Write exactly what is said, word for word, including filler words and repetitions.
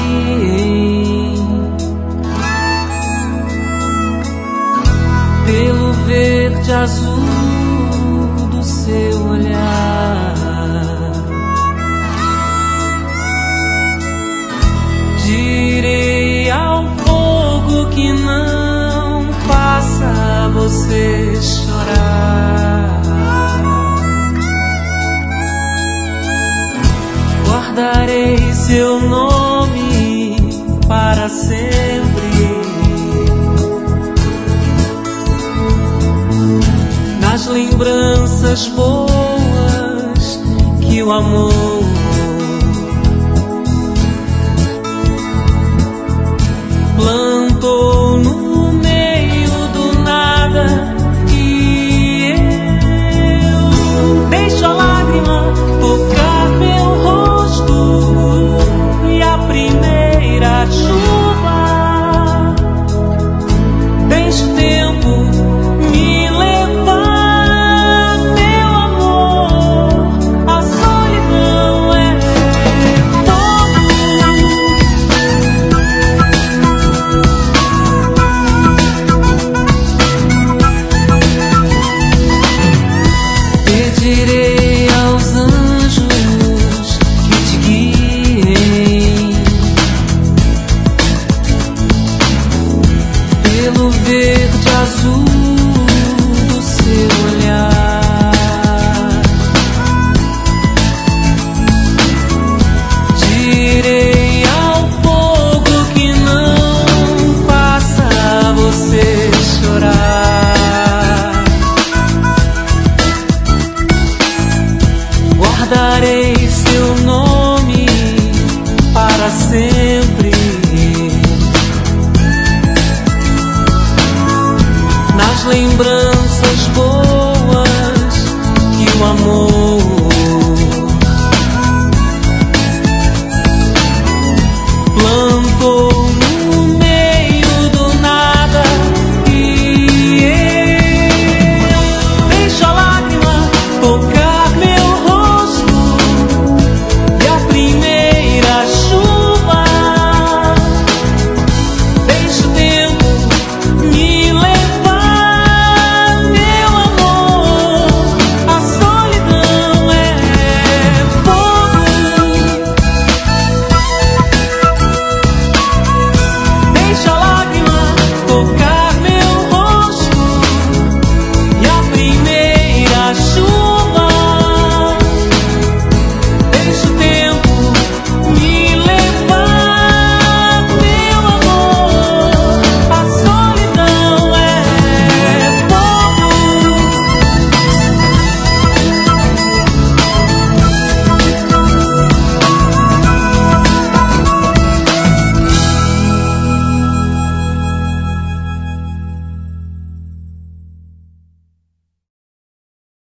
guiem pelo verde azul do seu olhar. Direi ao fogo que não faça você chorar. Guardarei seu nome para sempre nas lembranças boas que o amor plantou no meio do nada. E eu deixo a lágrima tocar meu rosto, e a primeira chuva deixa o tempo me levar, meu amor. A solidão é pedirei aos anjos que te guiem pelo verde azul do seu olhar. Direi ao fogo que não faça você chorar. Guardarei seu nome para sempre nas lembranças boas que o amor